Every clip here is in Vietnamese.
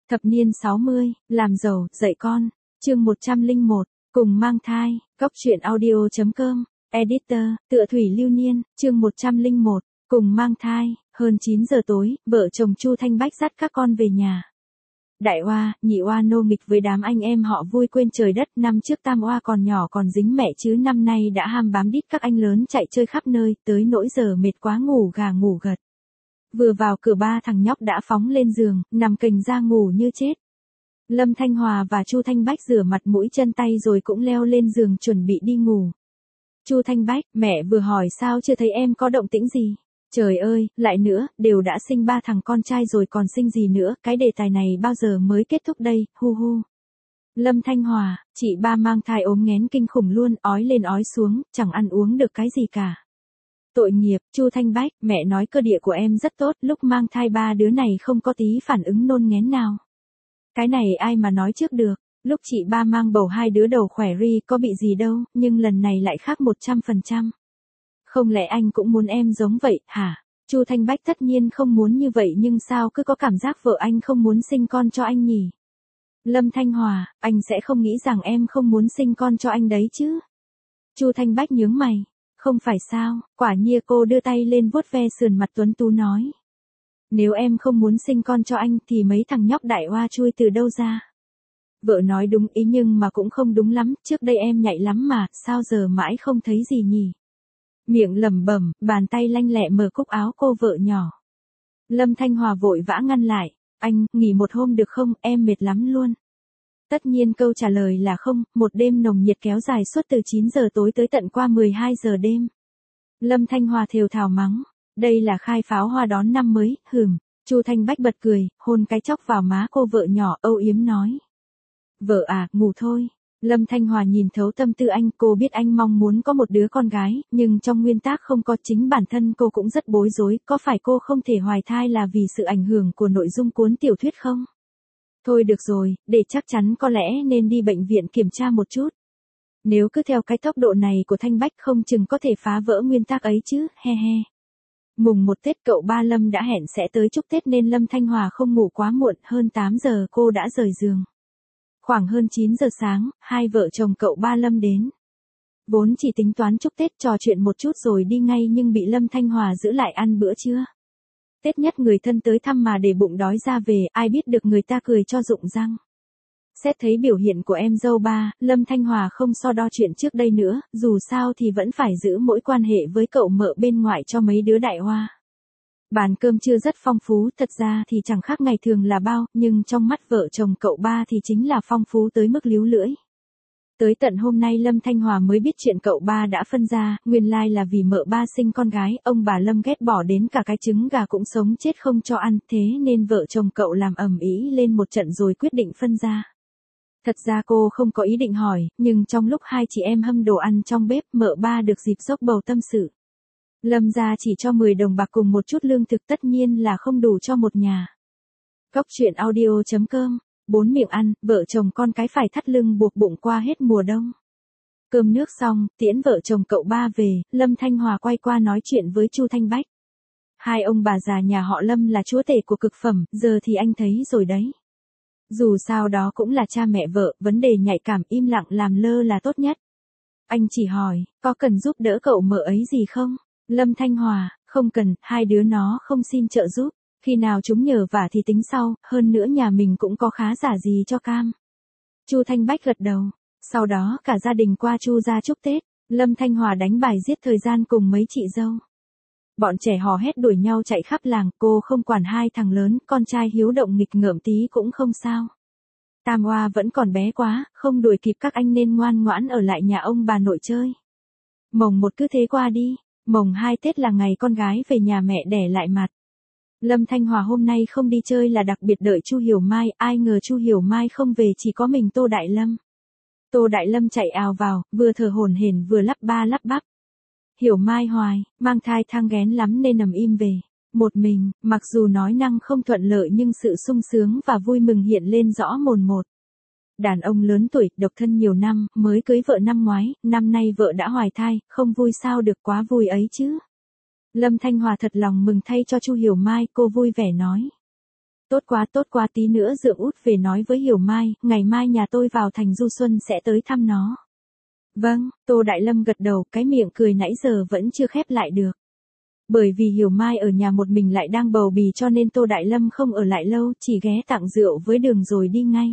Thập niên 60, làm giàu, dạy con. Chương 101, cùng mang thai. Góc truyện audio.com. Editor, Tựa Thủy Lưu Niên. Chương 101, cùng mang thai. Hơn 9 giờ tối, vợ chồng Chu Thanh Bách dắt các con về nhà. Đại oa, nhị oa nô nghịch với đám anh em họ vui quên trời đất. Năm trước tam oa còn nhỏ còn dính mẹ chứ năm nay đã ham bám đít các anh lớn chạy chơi khắp nơi, tới nỗi giờ mệt quá ngủ gà ngủ gật. Vừa vào cửa ba thằng nhóc đã phóng lên giường, nằm kềnh ra ngủ như chết. Lâm Thanh Hòa và Chu Thanh Bách rửa mặt mũi chân tay rồi cũng leo lên giường chuẩn bị đi ngủ. Chu Thanh Bách, mẹ vừa hỏi sao chưa thấy em có động tĩnh gì? Trời ơi, lại nữa, đều đã sinh 3 thằng con trai rồi còn sinh gì nữa, cái đề tài này bao giờ mới kết thúc đây, hu hu. Lâm Thanh Hòa, chị ba mang thai ốm nghén kinh khủng luôn, ói lên ói xuống, chẳng ăn uống được cái gì cả. Tội nghiệp, Chu Thanh Bách, mẹ nói cơ địa của em rất tốt, lúc mang thai 3 đứa này không có tí phản ứng nôn nghén nào. Cái này ai mà nói trước được, lúc chị ba mang bầu 2 đứa đầu khỏe ri có bị gì đâu, nhưng lần này lại khác 100%. Không lẽ anh cũng muốn em giống vậy, hả? Chu Thanh Bách tất nhiên không muốn như vậy nhưng sao cứ có cảm giác vợ anh không muốn sinh con cho anh nhỉ? Lâm Thanh Hòa, anh sẽ không nghĩ rằng em không muốn sinh con cho anh đấy chứ? Chu Thanh Bách nhướng mày. Không phải sao, quả nhiên cô đưa tay lên vuốt ve sườn mặt tuấn tú nói. Nếu em không muốn sinh con cho anh thì mấy thằng nhóc đại oa chui từ đâu ra? Vợ nói đúng ý nhưng mà cũng không đúng lắm, trước đây em nhạy lắm mà, sao giờ mãi không thấy gì nhỉ? Miệng lẩm bẩm, bàn tay lanh lẹ mở cúc áo cô vợ nhỏ. Lâm Thanh Hòa vội vã ngăn lại, anh, nghỉ một hôm được không, em mệt lắm luôn. Tất nhiên câu trả lời là không, một đêm nồng nhiệt kéo dài suốt từ 9 giờ tối tới tận qua 12 giờ đêm. Lâm Thanh Hòa thều thào mắng, đây là khai pháo hoa đón năm mới, hừm. Chu Thanh Bách bật cười, hôn cái chóc vào má cô vợ nhỏ, âu yếm nói. Vợ à, ngủ thôi. Lâm Thanh Hòa nhìn thấu tâm tư anh, cô biết anh mong muốn có một đứa con gái, nhưng trong nguyên tắc không có, chính bản thân cô cũng rất bối rối, có phải cô không thể hoài thai là vì sự ảnh hưởng của nội dung cuốn tiểu thuyết không? Thôi được rồi, để chắc chắn có lẽ nên đi bệnh viện kiểm tra một chút. Nếu cứ theo cái tốc độ này của Thanh Bách không chừng có thể phá vỡ nguyên tắc ấy chứ, he he. Mùng 1 Tết cậu ba Lâm đã hẹn sẽ tới chúc Tết nên Lâm Thanh Hòa không ngủ quá muộn, hơn 8 giờ cô đã rời giường. Khoảng hơn 9 giờ sáng, hai vợ chồng cậu ba Lâm đến. Vốn chỉ tính toán chúc Tết trò chuyện một chút rồi đi ngay nhưng bị Lâm Thanh Hòa giữ lại ăn bữa trưa. Tết nhất người thân tới thăm mà để bụng đói ra về, ai biết được người ta cười cho rụng răng. Xét thấy biểu hiện của em dâu ba, Lâm Thanh Hòa không so đo chuyện trước đây nữa, dù sao thì vẫn phải giữ mỗi quan hệ với cậu mợ bên ngoại cho mấy đứa đại hoa. Bàn cơm trưa rất phong phú, thật ra thì chẳng khác ngày thường là bao, nhưng trong mắt vợ chồng cậu ba thì chính là phong phú tới mức líu lưỡi. Tới tận hôm nay Lâm Thanh Hòa mới biết chuyện cậu ba đã phân ra, nguyên lai là vì mợ ba sinh con gái, ông bà Lâm ghét bỏ đến cả cái trứng gà cũng sống chết không cho ăn, thế nên vợ chồng cậu làm ầm ĩ lên một trận rồi quyết định phân ra. Thật ra cô không có ý định hỏi, nhưng trong lúc hai chị em hâm đồ ăn trong bếp, mợ ba được dịp dốc bầu tâm sự. Lâm gia chỉ cho 10 đồng bạc cùng một chút lương thực tất nhiên là không đủ cho một nhà. Góc truyện audio.com. 4 miệng ăn, vợ chồng con cái phải thắt lưng buộc bụng qua hết mùa đông. Cơm nước xong, tiễn vợ chồng cậu ba về, Lâm Thanh Hòa quay qua nói chuyện với Chu Thanh Bách. Hai ông bà già nhà họ Lâm là chúa tể của cực phẩm, giờ thì anh thấy rồi đấy. Dù sao đó cũng là cha mẹ vợ, vấn đề nhạy cảm im lặng làm lơ là tốt nhất. Anh chỉ hỏi, có cần giúp đỡ cậu mợ ấy gì không? Lâm Thanh Hòa, không cần, hai đứa nó không xin trợ giúp. Khi nào chúng nhờ vả thì tính sau, hơn nữa nhà mình cũng có khá giả gì cho cam. Chu Thanh Bách gật đầu. Sau đó cả gia đình qua Chu gia chúc Tết, Lâm Thanh Hòa đánh bài giết thời gian cùng mấy chị dâu. Bọn trẻ hò hét đuổi nhau chạy khắp làng, cô không quản hai thằng lớn, con trai hiếu động nghịch ngợm tí cũng không sao. Tam oa vẫn còn bé quá, không đuổi kịp các anh nên ngoan ngoãn ở lại nhà ông bà nội chơi. Mồng 1 cứ thế qua đi, mồng 2 Tết là ngày con gái về nhà mẹ đẻ lại mặt. Lâm Thanh Hòa hôm nay không đi chơi là đặc biệt đợi Chu Hiểu Mai, ai ngờ Chu Hiểu Mai không về chỉ có mình Tô Đại Lâm. Tô Đại Lâm chạy ào vào, vừa thở hổn hển vừa lắp ba lắp bắp. Hiểu Mai hoài, mang thai thang nghén lắm nên nằm im về. Một mình, mặc dù nói năng không thuận lợi nhưng sự sung sướng và vui mừng hiện lên rõ mồn một. Đàn ông lớn tuổi, độc thân nhiều năm, mới cưới vợ năm ngoái, năm nay vợ đã hoài thai, không vui sao được, quá vui ấy chứ. Lâm Thanh Hòa thật lòng mừng thay cho Chu Hiểu Mai, cô vui vẻ nói. tốt quá, tí nữa Dượng út về nói với Hiểu Mai, ngày mai nhà tôi vào thành du xuân sẽ tới thăm nó. Vâng, Tô Đại Lâm gật đầu, cái miệng cười nãy giờ vẫn chưa khép lại được. Bởi vì Hiểu Mai ở nhà một mình lại đang bầu bì cho nên Tô Đại Lâm không ở lại lâu, chỉ ghé tặng rượu với Đường rồi đi ngay.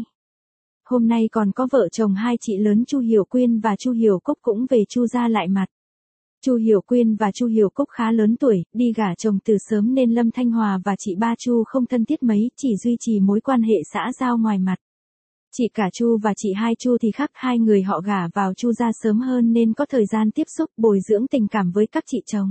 Hôm nay còn có vợ chồng hai chị lớn Chu Hiểu Quyên và Chu Hiểu Cúc cũng về Chu gia lại mặt. Chu Hiểu Quyên và Chu Hiểu Cúc khá lớn tuổi, đi gả chồng từ sớm nên Lâm Thanh Hòa và chị ba Chu không thân thiết mấy, chỉ duy trì mối quan hệ xã giao ngoài mặt. Chị cả Chu và chị hai Chu thì khác, hai người họ gả vào Chu gia sớm hơn nên có thời gian tiếp xúc bồi dưỡng tình cảm với các chị chồng.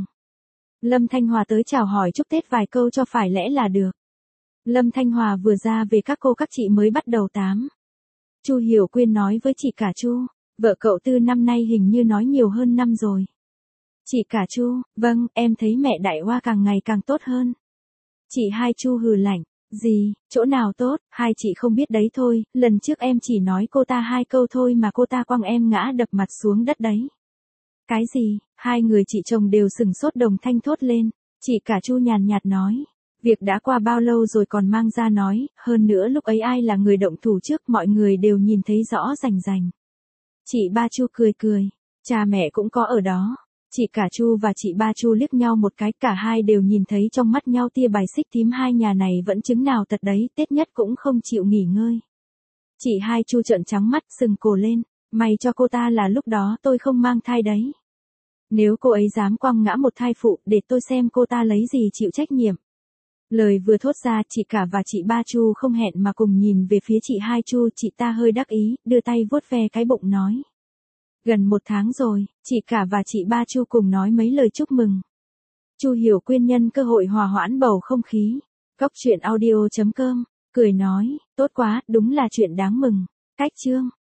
Lâm Thanh Hòa tới chào hỏi chúc Tết vài câu cho phải lẽ là được. Lâm Thanh Hòa vừa ra về các cô các chị mới bắt đầu tám. Chu Hiểu Quyên nói với chị cả Chu, vợ cậu Tư năm nay hình như nói nhiều hơn năm rồi. Chị cả Chu, vâng, em thấy mẹ Đại Hoa càng ngày càng tốt hơn. Chị hai Chu hừ lạnh, gì, chỗ nào tốt, hai chị không biết đấy thôi, lần trước em chỉ nói cô ta hai câu thôi mà cô ta quăng em ngã đập mặt xuống đất đấy. Cái gì, hai người chị chồng đều sừng sốt đồng thanh thốt lên, chị cả Chu nhàn nhạt nói. Việc đã qua bao lâu rồi còn mang ra nói, hơn nữa lúc ấy ai là người động thủ trước mọi người đều nhìn thấy rõ rành rành. Chị ba Chu cười cười, cha mẹ cũng có ở đó. Chị cả Chu và chị ba Chu liếc nhau một cái, cả hai đều nhìn thấy trong mắt nhau tia bài xích tím, hai nhà này vẫn chứng nào tật đấy, Tết nhất cũng không chịu nghỉ ngơi. Chị hai Chu trợn trắng mắt sừng cổ lên, may cho cô ta là lúc đó tôi không mang thai đấy. Nếu cô ấy dám quăng ngã một thai phụ, để tôi xem cô ta lấy gì chịu trách nhiệm. Lời vừa thốt ra, chị cả và chị ba Chu không hẹn mà cùng nhìn về phía chị hai Chu, chị ta hơi đắc ý, đưa tay vuốt ve cái bụng nói. Gần 1 tháng rồi, chị cả và chị ba Chu cùng nói mấy lời chúc mừng. Chu Hiểu Quyên nhân cơ hội hòa hoãn bầu không khí. Cóc truyện audio.com, cười nói, tốt quá, đúng là chuyện đáng mừng. Cách chương.